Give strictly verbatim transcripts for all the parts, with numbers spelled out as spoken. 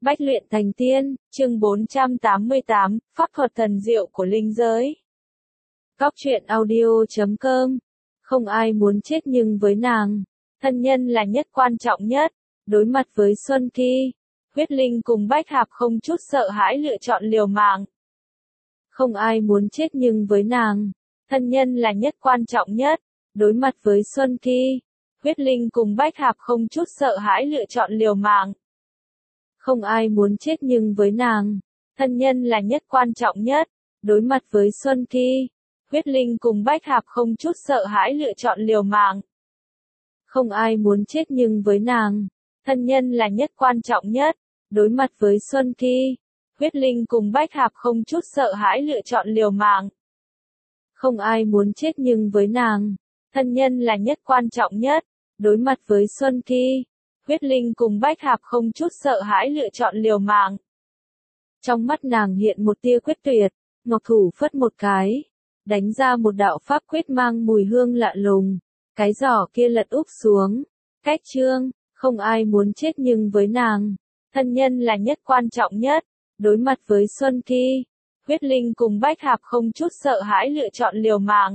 Bách luyện thành tiên, chương bốn trăm tám mươi tám, pháp thuật thần diệu của linh giới. Góc truyện audio chấm com. Không ai muốn chết nhưng với nàng, thân nhân là nhất quan trọng nhất. Đối mặt với Xuân Kỳ, huyết linh cùng Bách Hạp không chút sợ hãi lựa chọn liều mạng. Không ai muốn chết nhưng với nàng, thân nhân là nhất quan trọng nhất. Đối mặt với Xuân Kỳ, huyết linh cùng Bách Hạp không chút sợ hãi lựa chọn liều mạng. Không ai muốn chết nhưng với nàng, thân nhân là nhất quan trọng nhất. Đối mặt với Xuân Kỳ, huyết linh cùng Bách Hạp không chút sợ hãi lựa chọn liều mạng. Không ai muốn chết nhưng với nàng, thân nhân là nhất quan trọng nhất. Đối mặt với Xuân Kỳ, huyết linh cùng Bách Hạp không chút sợ hãi lựa chọn liều mạng. Không ai muốn chết nhưng với nàng, thân nhân là nhất quan trọng nhất. Đối mặt với Xuân Kỳ, huyết linh cùng Bách Hạp không chút sợ hãi lựa chọn liều mạng. Trong mắt nàng hiện một tia quyết tuyệt, ngọc thủ phất một cái, đánh ra một đạo pháp quyết mang mùi hương lạ lùng. Cái giỏ kia lật úp xuống. Cách chương, không ai muốn chết nhưng với nàng, thân nhân là nhất quan trọng nhất. Đối mặt với Xuân Kỳ, huyết linh cùng Bách Hạp không chút sợ hãi lựa chọn liều mạng.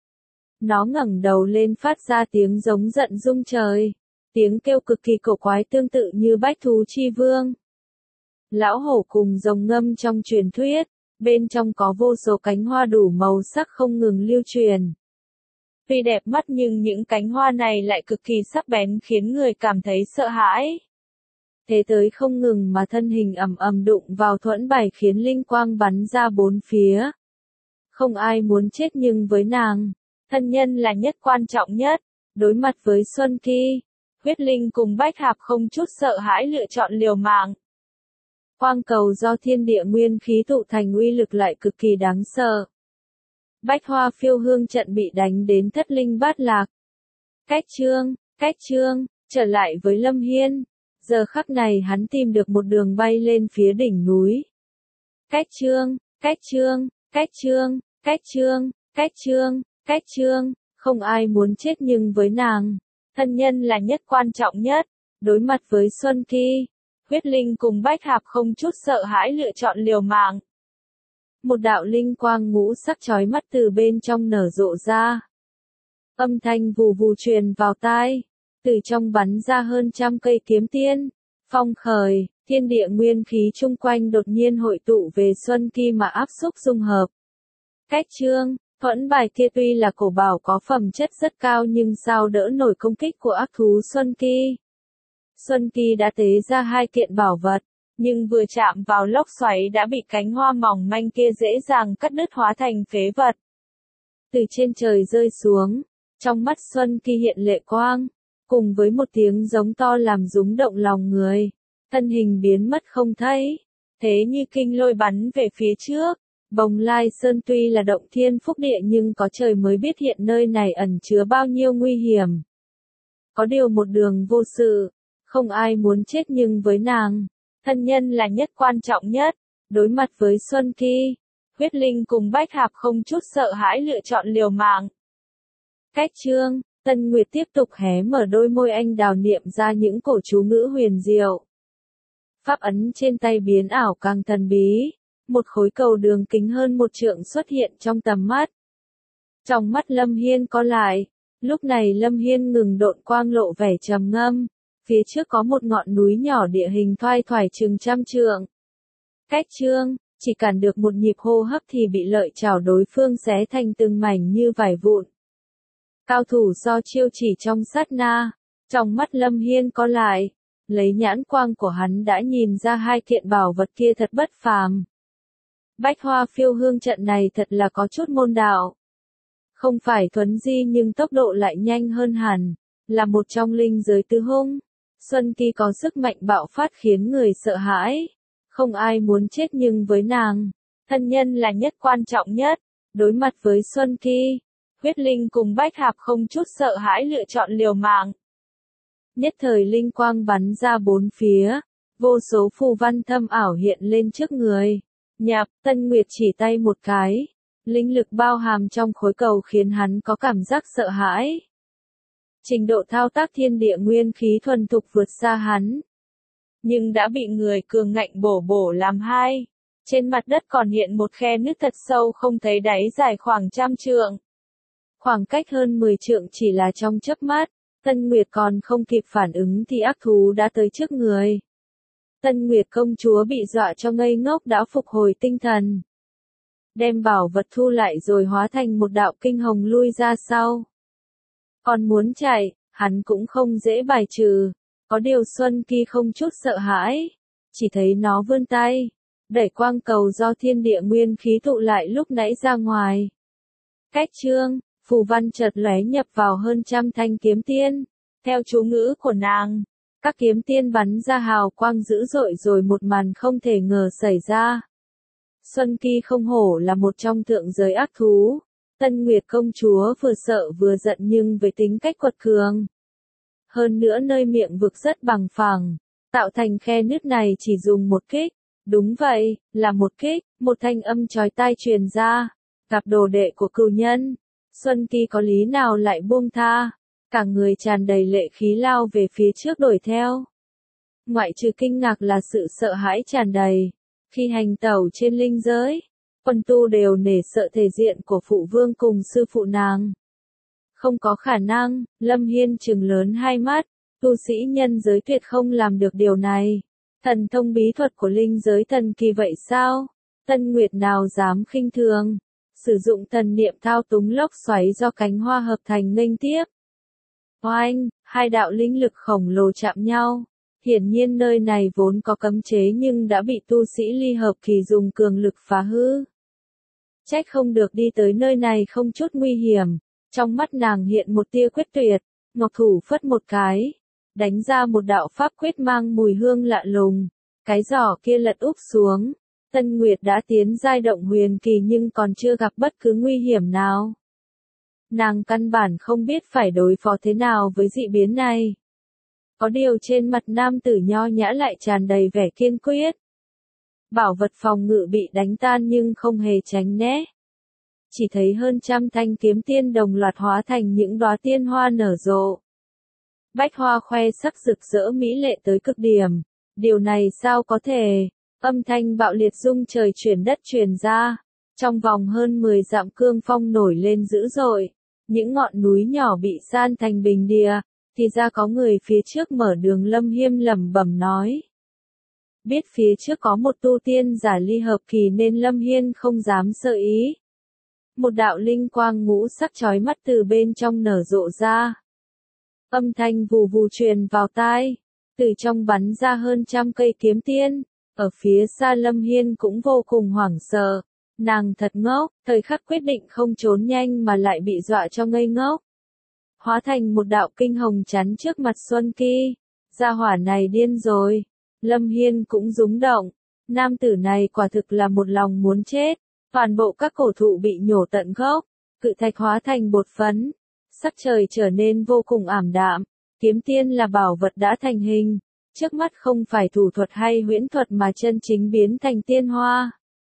Nó ngẩng đầu lên phát ra tiếng giống giận rung trời. Tiếng kêu cực kỳ cổ quái tương tự như bách thú chi vương. Lão hổ cùng rồng ngâm trong truyền thuyết, bên trong có vô số cánh hoa đủ màu sắc không ngừng lưu truyền. Tuy đẹp mắt nhưng những cánh hoa này lại cực kỳ sắc bén khiến người cảm thấy sợ hãi. Thế tới không ngừng mà thân hình ầm ầm đụng vào thuẫn bài khiến linh quang bắn ra bốn phía. Không ai muốn chết nhưng với nàng, thân nhân là nhất quan trọng nhất. Đối mặt với Xuân Kỳ, huyết linh cùng Bách Hạp không chút sợ hãi lựa chọn liều mạng. Quang cầu do thiên địa nguyên khí tụ thành uy lực lại cực kỳ đáng sợ. Bách hoa phiêu hương trận bị đánh đến thất linh bát lạc. Cách chương, cách chương, trở lại với Lâm Hiên. Giờ khắc này hắn tìm được một đường bay lên phía đỉnh núi. Cách chương, cách chương, cách chương, cách chương, cách chương, cách chương, không ai muốn chết nhưng với nàng, thân nhân là nhất quan trọng nhất. Đối mặt với Xuân Kỳ, huyết linh cùng Bách Hạp không chút sợ hãi lựa chọn liều mạng. Một đạo linh quang ngũ sắc chói mắt từ bên trong nở rộ ra. Âm thanh vù vù truyền vào tai, từ trong bắn ra hơn trăm cây kiếm tiên. Phong khởi, thiên địa nguyên khí chung quanh đột nhiên hội tụ về Xuân Kỳ mà áp xúc dung hợp. Cách chương, thuẫn bài kia tuy là cổ bảo có phẩm chất rất cao nhưng sao đỡ nổi công kích của ác thú Xuân Kỳ. Xuân Kỳ đã tế ra hai kiện bảo vật, nhưng vừa chạm vào lốc xoáy đã bị cánh hoa mỏng manh kia dễ dàng cắt đứt hóa thành phế vật. Từ trên trời rơi xuống, trong mắt Xuân Kỳ hiện lệ quang, cùng với một tiếng giống to làm rúng động lòng người, thân hình biến mất không thấy. Thế như kinh lôi bắn về phía trước. Bồng Lai Sơn tuy là động thiên phúc địa nhưng có trời mới biết hiện nơi này ẩn chứa bao nhiêu nguy hiểm. Có điều một đường vô sự, không ai muốn chết nhưng với nàng, thân nhân là nhất quan trọng nhất. Đối mặt với Xuân Kỳ, huyết linh cùng Bách Hạp không chút sợ hãi lựa chọn liều mạng. Cách chương, Tân Nguyệt tiếp tục hé mở đôi môi anh đào niệm ra những cổ chú ngữ huyền diệu. Pháp ấn trên tay biến ảo càng thần bí. Một khối cầu đường kính hơn một trượng xuất hiện trong tầm mắt. Trong mắt Lâm Hiên co lại, lúc này Lâm Hiên ngừng độn quang lộ vẻ trầm ngâm. Phía trước có một ngọn núi nhỏ địa hình thoai thoải chừng trăm trượng. Cách chương, chỉ cản được một nhịp hô hấp thì bị lợi chảo đối phương xé thành từng mảnh như vải vụn. Cao thủ do chiêu chỉ trong sát na, trong mắt Lâm Hiên co lại, lấy nhãn quang của hắn đã nhìn ra hai kiện bảo vật kia thật bất phàm. Bách hoa phiêu hương trận này thật là có chút môn đạo. Không phải thuấn di nhưng tốc độ lại nhanh hơn hẳn, là một trong linh giới tứ hung. Xuân Kỳ có sức mạnh bạo phát khiến người sợ hãi. Không ai muốn chết nhưng với nàng, thân nhân là nhất quan trọng nhất. Đối mặt với Xuân Kỳ, huyết linh cùng Bách Hạp không chút sợ hãi lựa chọn liều mạng. Nhất thời linh quang bắn ra bốn phía, vô số phù văn thâm ảo hiện lên trước người. Nhạp, Tân Nguyệt chỉ tay một cái, linh lực bao hàm trong khối cầu khiến hắn có cảm giác sợ hãi. Trình độ thao tác thiên địa nguyên khí thuần thục vượt xa hắn. nhưng đã bị người cường ngạnh bổ bổ làm hai. Trên mặt đất còn hiện một khe nứt thật sâu không thấy đáy dài khoảng trăm trượng. Khoảng cách hơn mười trượng chỉ là trong chớp mắt, Tân Nguyệt còn không kịp phản ứng thì ác thú đã tới trước người. Tân Nguyệt công chúa bị dọa cho ngây ngốc đã phục hồi tinh thần. Đem bảo vật thu lại rồi hóa thành một đạo kinh hồng lui ra sau. Còn muốn chạy, hắn cũng không dễ bài trừ. Có điều Xuân Kỳ không chút sợ hãi. Chỉ thấy nó vươn tay, đẩy quang cầu do thiên địa nguyên khí tụ lại lúc nãy ra ngoài. Cách chương, phù văn chợt lóe nhập vào hơn trăm thanh kiếm tiên. Theo chú ngữ của nàng, các kiếm tiên bắn ra hào quang dữ dội rồi một màn không thể ngờ xảy ra. Xuân Kỳ không hổ là một trong thượng giới ác thú. Tân Nguyệt công chúa vừa sợ vừa giận nhưng với tính cách quật cường. Hơn nữa nơi miệng vực rất bằng phẳng, tạo thành khe nứt này chỉ dùng một kích. Đúng vậy, là một kích, một thanh âm chói tai truyền ra. Gặp đồ đệ của cừu nhân, Xuân Kỳ có lý nào lại buông tha. Cả người tràn đầy lệ khí lao về phía trước đuổi theo. Ngoại trừ kinh ngạc là sự sợ hãi tràn đầy. Khi hành tẩu trên linh giới, quân tu đều nể sợ thể diện của phụ vương cùng sư phụ nàng. Không có khả năng, Lâm Hiên trừng lớn hai mắt, tu sĩ nhân giới tuyệt không làm được điều này. Thần thông bí thuật của linh giới thần kỳ vậy sao? Tân Nguyệt nào dám khinh thường, sử dụng thần niệm thao túng lốc xoáy do cánh hoa hợp thành nghênh tiếp. Oanh, hai đạo linh lực khổng lồ chạm nhau. Hiển nhiên nơi này vốn có cấm chế nhưng đã bị tu sĩ ly hợp kỳ dùng cường lực phá hư. Trách không được đi tới nơi này không chút nguy hiểm. Trong mắt nàng hiện một tia quyết tuyệt, ngọc thủ phất một cái, đánh ra một đạo pháp quyết mang mùi hương lạ lùng. Cái giỏ kia lật úp xuống. Tân Nguyệt đã tiến giai động huyền kỳ nhưng còn chưa gặp bất cứ nguy hiểm nào. Nàng căn bản không biết phải đối phó thế nào với dị biến này. Có điều trên mặt nam tử nho nhã lại tràn đầy vẻ kiên quyết. Bảo vật phòng ngự bị đánh tan nhưng không hề tránh né. Chỉ thấy hơn trăm thanh kiếm tiên đồng loạt hóa thành những đóa tiên hoa nở rộ. Bách hoa khoe sắc rực rỡ mỹ lệ tới cực điểm. Điều này sao có thể? Âm thanh bạo liệt rung trời chuyển đất truyền ra. Trong vòng hơn mười dặm cương phong nổi lên dữ dội. Những ngọn núi nhỏ bị san thành bình địa. Thì ra có người phía trước mở đường. Lâm Hiên lẩm bẩm nói. Biết phía trước có một tu tiên giả ly hợp kỳ nên Lâm Hiên không dám sơ ý. Một đạo linh quang ngũ sắc chói mắt từ bên trong nở rộ ra. Âm thanh vù vù truyền vào tai. Từ trong bắn ra hơn trăm cây kiếm tiên. Ở phía xa Lâm Hiên cũng vô cùng hoảng sợ. Nàng thật ngốc, thời khắc quyết định không trốn nhanh mà lại bị dọa cho ngây ngốc. Hóa thành một đạo kinh hồng chắn trước mặt Xuân Kỳ. Gia hỏa này điên rồi. Lâm Hiên cũng rúng động. Nam tử này quả thực là một lòng muốn chết. Toàn bộ các cổ thụ bị nhổ tận gốc. Cự thạch hóa thành bột phấn. Sắc trời trở nên vô cùng ảm đạm. Kiếm tiên là bảo vật đã thành hình. Trước mắt không phải thủ thuật hay huyễn thuật mà chân chính biến thành tiên hoa.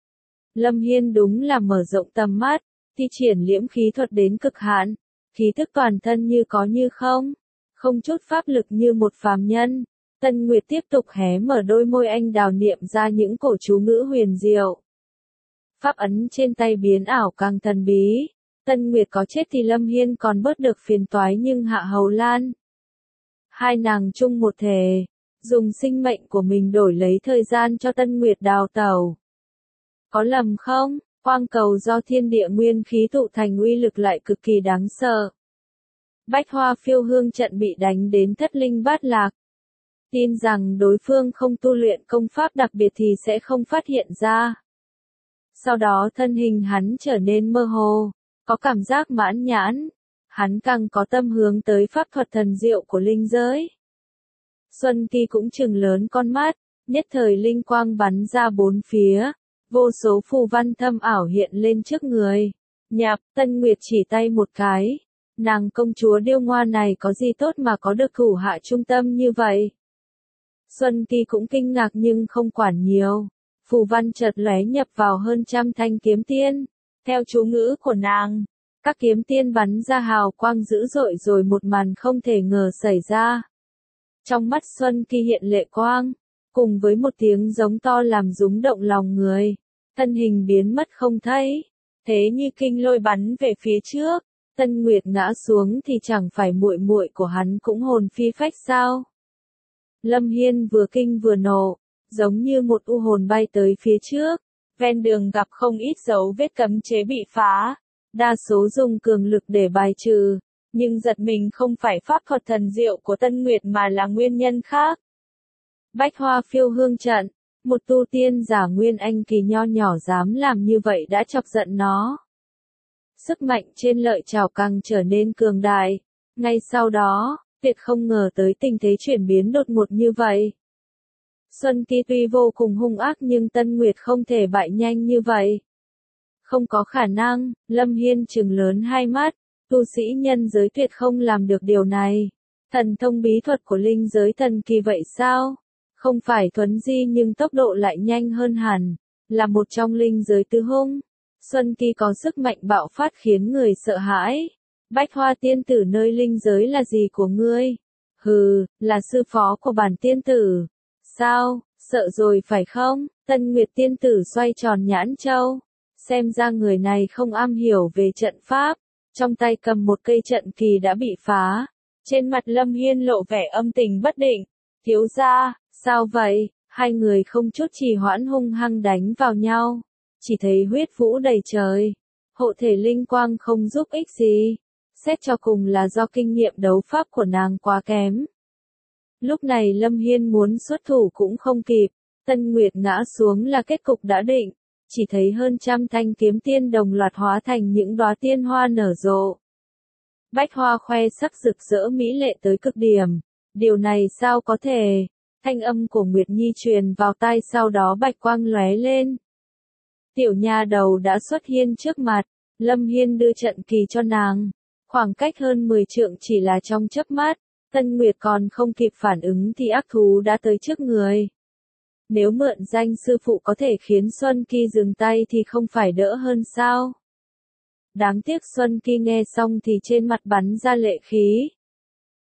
Lâm Hiên đúng là mở rộng tầm mắt. Thi triển liễm khí thuật đến cực hạn. Khí thức toàn thân như có như không. Không chút pháp lực như một phàm nhân. Tân Nguyệt tiếp tục hé mở đôi môi anh đào niệm ra những cổ chú ngữ huyền diệu. Pháp ấn trên tay biến ảo càng thần bí. Tân Nguyệt có chết thì Lâm Hiên còn bớt được phiền toái nhưng Hạ Hầu Lan. Hai nàng chung một thể. Dùng sinh mệnh của mình đổi lấy thời gian cho Tân Nguyệt đào tẩu. Có lầm không? Quang cầu do thiên địa nguyên khí tụ thành uy lực lại cực kỳ đáng sợ. Bách hoa phiêu hương trận bị đánh đến thất linh bát lạc. Tin rằng đối phương không tu luyện công pháp đặc biệt thì sẽ không phát hiện ra. Sau đó thân hình hắn trở nên mơ hồ, có cảm giác mãn nhãn. Hắn càng có tâm hướng tới pháp thuật thần diệu của linh giới. Xuân Kỳ cũng trừng lớn con mắt, nhất thời linh quang bắn ra bốn phía. Vô số phù văn thâm ảo hiện lên trước người. Nhạc, Tân Nguyệt chỉ tay một cái. Nàng công chúa điêu ngoa này có gì tốt mà có được thủ hạ trung tâm như vậy? Xuân Kỳ cũng kinh ngạc nhưng không quản nhiều. Phù văn chợt lóe nhập vào hơn trăm thanh kiếm tiên. Theo chú ngữ của nàng, các kiếm tiên bắn ra hào quang dữ dội rồi một màn không thể ngờ xảy ra. Trong mắt Xuân Kỳ hiện lệ quang. cùng với một tiếng giống to làm rúng động lòng người, thân hình biến mất không thấy, thế như kinh lôi bắn về phía trước. Tân Nguyệt ngã xuống thì chẳng phải muội muội của hắn cũng hồn phi phách sao? Lâm Hiên vừa kinh vừa nộ, giống như một u hồn bay tới phía trước, ven đường gặp không ít dấu vết cấm chế bị phá, đa số dùng cường lực để bài trừ, nhưng giật mình không phải pháp thuật thần diệu của Tân Nguyệt mà là nguyên nhân khác. Bách Hoa Phiêu Hương trận, một tu tiên giả nguyên anh kỳ nho nhỏ dám làm như vậy đã chọc giận nó. Sức mạnh trên lợi chảo càng trở nên cường đại. Ngay sau đó, tuyệt không ngờ tới tình thế chuyển biến đột ngột như vậy. Xuân Kỳ tuy vô cùng hung ác nhưng Tân Nguyệt không thể bại nhanh như vậy. Không có khả năng, Lâm Hiên trừng lớn hai mắt, tu sĩ nhân giới tuyệt không làm được điều này. Thần thông bí thuật của linh giới thần kỳ vậy sao? Không phải thuấn di nhưng tốc độ lại nhanh hơn hẳn, là một trong linh giới tứ hung. Xuân Kỳ có sức mạnh bạo phát khiến người sợ hãi. Bách Hoa tiên tử nơi linh giới là gì của ngươi? Hừ, là sư phó của bản tiên tử. Sao, sợ rồi phải không? Tân Nguyệt tiên tử xoay tròn nhãn châu. Xem ra người này không am hiểu về trận pháp. Trong tay cầm một cây trận kỳ đã bị phá. Trên mặt Lâm Hiên lộ vẻ âm tình bất định. Thiếu gia, sao vậy? Hai người không chút trì hoãn hung hăng đánh vào nhau. Chỉ thấy huyết vũ đầy trời. Hộ thể linh quang không giúp ích gì. Xét cho cùng là do kinh nghiệm đấu pháp của nàng quá kém. Lúc này Lâm Hiên muốn xuất thủ cũng không kịp. Tân Nguyệt ngã xuống là kết cục đã định. Chỉ thấy hơn trăm thanh kiếm tiên đồng loạt hóa thành những đóa tiên hoa nở rộ. Bách hoa khoe sắc rực rỡ mỹ lệ tới cực điểm. Điều này sao có thể? Thanh âm của Nguyệt Nhi truyền vào tai, sau đó bạch quang lóe lên. Tiểu nha đầu đã xuất hiện trước mặt. Lâm Hiên đưa trận kỳ cho nàng. Khoảng cách hơn mười trượng chỉ là trong chớp mắt. Tân Nguyệt còn không kịp phản ứng thì ác thú đã tới trước người. Nếu mượn danh sư phụ có thể khiến Xuân Kỳ dừng tay thì không phải đỡ hơn sao? Đáng tiếc Xuân Kỳ nghe xong thì trên mặt bắn ra lệ khí.